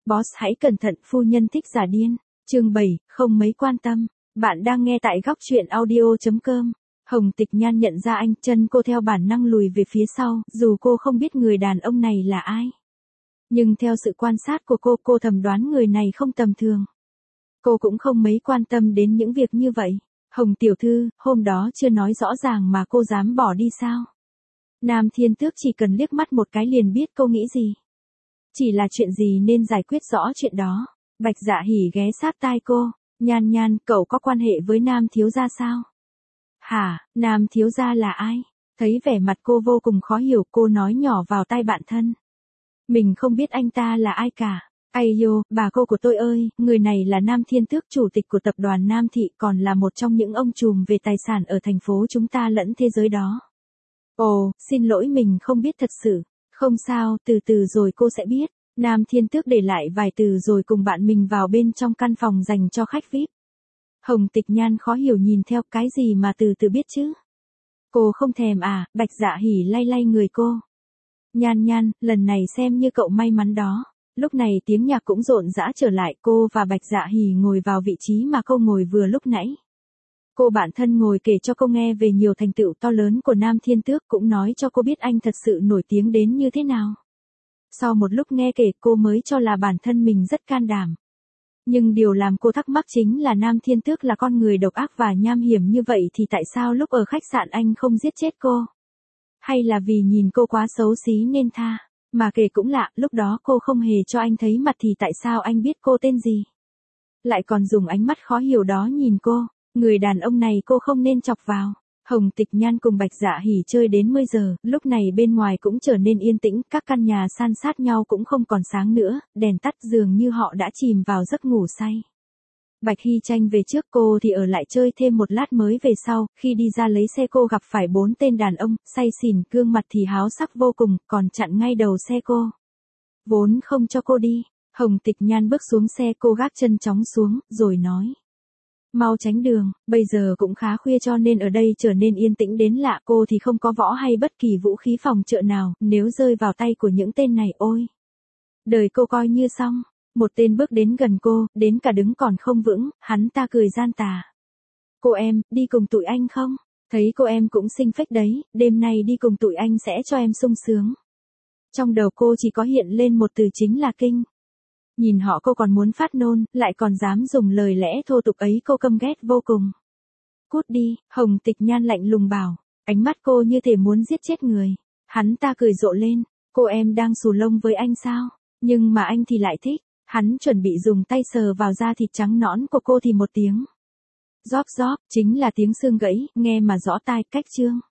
Boss hãy cẩn thận, phu nhân thích giả điên. Chương 7, không mấy quan tâm. Bạn đang nghe tại góc truyện audio.com. Hồng Tịch Nhan nhận ra anh, chân cô theo bản năng lùi về phía sau, dù cô không biết người đàn ông này là ai. Nhưng theo sự quan sát của cô thầm đoán người này không tầm thường. Cô cũng không mấy quan tâm đến những việc như vậy. Hồng tiểu thư, hôm đó chưa nói rõ ràng mà cô dám bỏ đi sao? Nam Thiên Tước chỉ cần liếc mắt một cái liền biết cô nghĩ gì. Chỉ là chuyện gì nên giải quyết rõ chuyện đó. Bạch Dạ Hỉ ghé sát tai cô. Nhan Nhan, cậu có quan hệ với Nam thiếu gia sao? Hả, Nam thiếu gia là ai? Thấy vẻ mặt cô vô cùng khó hiểu, cô nói nhỏ vào tai bạn thân. Mình không biết anh ta là ai cả. Ây dô, bà cô của tôi ơi, người này là Nam Thiên Tước, chủ tịch của tập đoàn Nam Thị, còn là một trong những ông trùm về tài sản ở thành phố chúng ta lẫn thế giới đó. Ồ, xin lỗi, mình không biết thật sự. Không sao, từ từ rồi cô sẽ biết. Nam Thiên Tước để lại vài từ rồi cùng bạn mình vào bên trong căn phòng dành cho khách VIP. Hồng Tịch Nhan khó hiểu nhìn theo, cái gì mà từ từ biết chứ? Cô không thèm à? Bạch Dạ Hỉ lay lay người cô. Nhan Nhan, lần này xem như cậu may mắn đó. Lúc này tiếng nhạc cũng rộn rã trở lại, cô và Bạch Dạ Hỉ ngồi vào vị trí mà cô ngồi vừa lúc nãy. Cô bạn thân ngồi kể cho cô nghe về nhiều thành tựu to lớn của Nam Thiên Tước, cũng nói cho cô biết anh thật sự nổi tiếng đến như thế nào. Sau một lúc nghe kể, cô mới cho là bản thân mình rất can đảm. Nhưng điều làm cô thắc mắc chính là Nam Thiên Tước là con người độc ác và nham hiểm như vậy thì tại sao lúc ở khách sạn anh không giết chết cô? Hay là vì nhìn cô quá xấu xí nên tha? Mà kể cũng lạ, lúc đó cô không hề cho anh thấy mặt thì tại sao anh biết cô tên gì? Lại còn dùng ánh mắt khó hiểu đó nhìn cô. Người đàn ông này cô không nên chọc vào. Hồng Tịch Nhan cùng Bạch Dạ Hỉ chơi đến 10 giờ, lúc này bên ngoài cũng trở nên yên tĩnh, các căn nhà san sát nhau cũng không còn sáng nữa, đèn tắt, dường như họ đã chìm vào giấc ngủ say. Bạch Hy Tranh về trước, cô thì ở lại chơi thêm một lát mới về sau, khi đi ra lấy xe cô gặp phải 4 tên đàn ông, say xỉn, gương mặt thì háo sắc vô cùng, còn chặn ngay đầu xe cô. Vốn không cho cô đi. Hồng Tịch Nhan bước xuống xe, cô gác chân chóng xuống, rồi nói. Mau tránh đường, bây giờ cũng khá khuya cho nên ở đây trở nên yên tĩnh đến lạ, cô thì không có võ hay bất kỳ vũ khí phòng trợ nào, nếu rơi vào tay của những tên này ôi. Đời cô coi như xong. Một tên bước đến gần cô, đến cả đứng còn không vững, hắn ta cười gian tà. Cô em, đi cùng tụi anh không? Thấy cô em cũng xinh phết đấy, đêm nay đi cùng tụi anh sẽ cho em sung sướng. Trong đầu cô chỉ có hiện lên một từ chính là kinh. Nhìn họ cô còn muốn phát nôn, lại còn dám dùng lời lẽ thô tục ấy, cô căm ghét vô cùng. Cút đi, Hồng Tịch Nhan lạnh lùng bảo, ánh mắt cô như thể muốn giết chết người. Hắn ta cười rộ lên, cô em đang xù lông với anh sao? Nhưng mà anh thì lại thích. Hắn chuẩn bị dùng tay sờ vào da thịt trắng nõn của cô thì một tiếng. Róp róp, chính là tiếng xương gãy, nghe mà rõ tai, cách chương.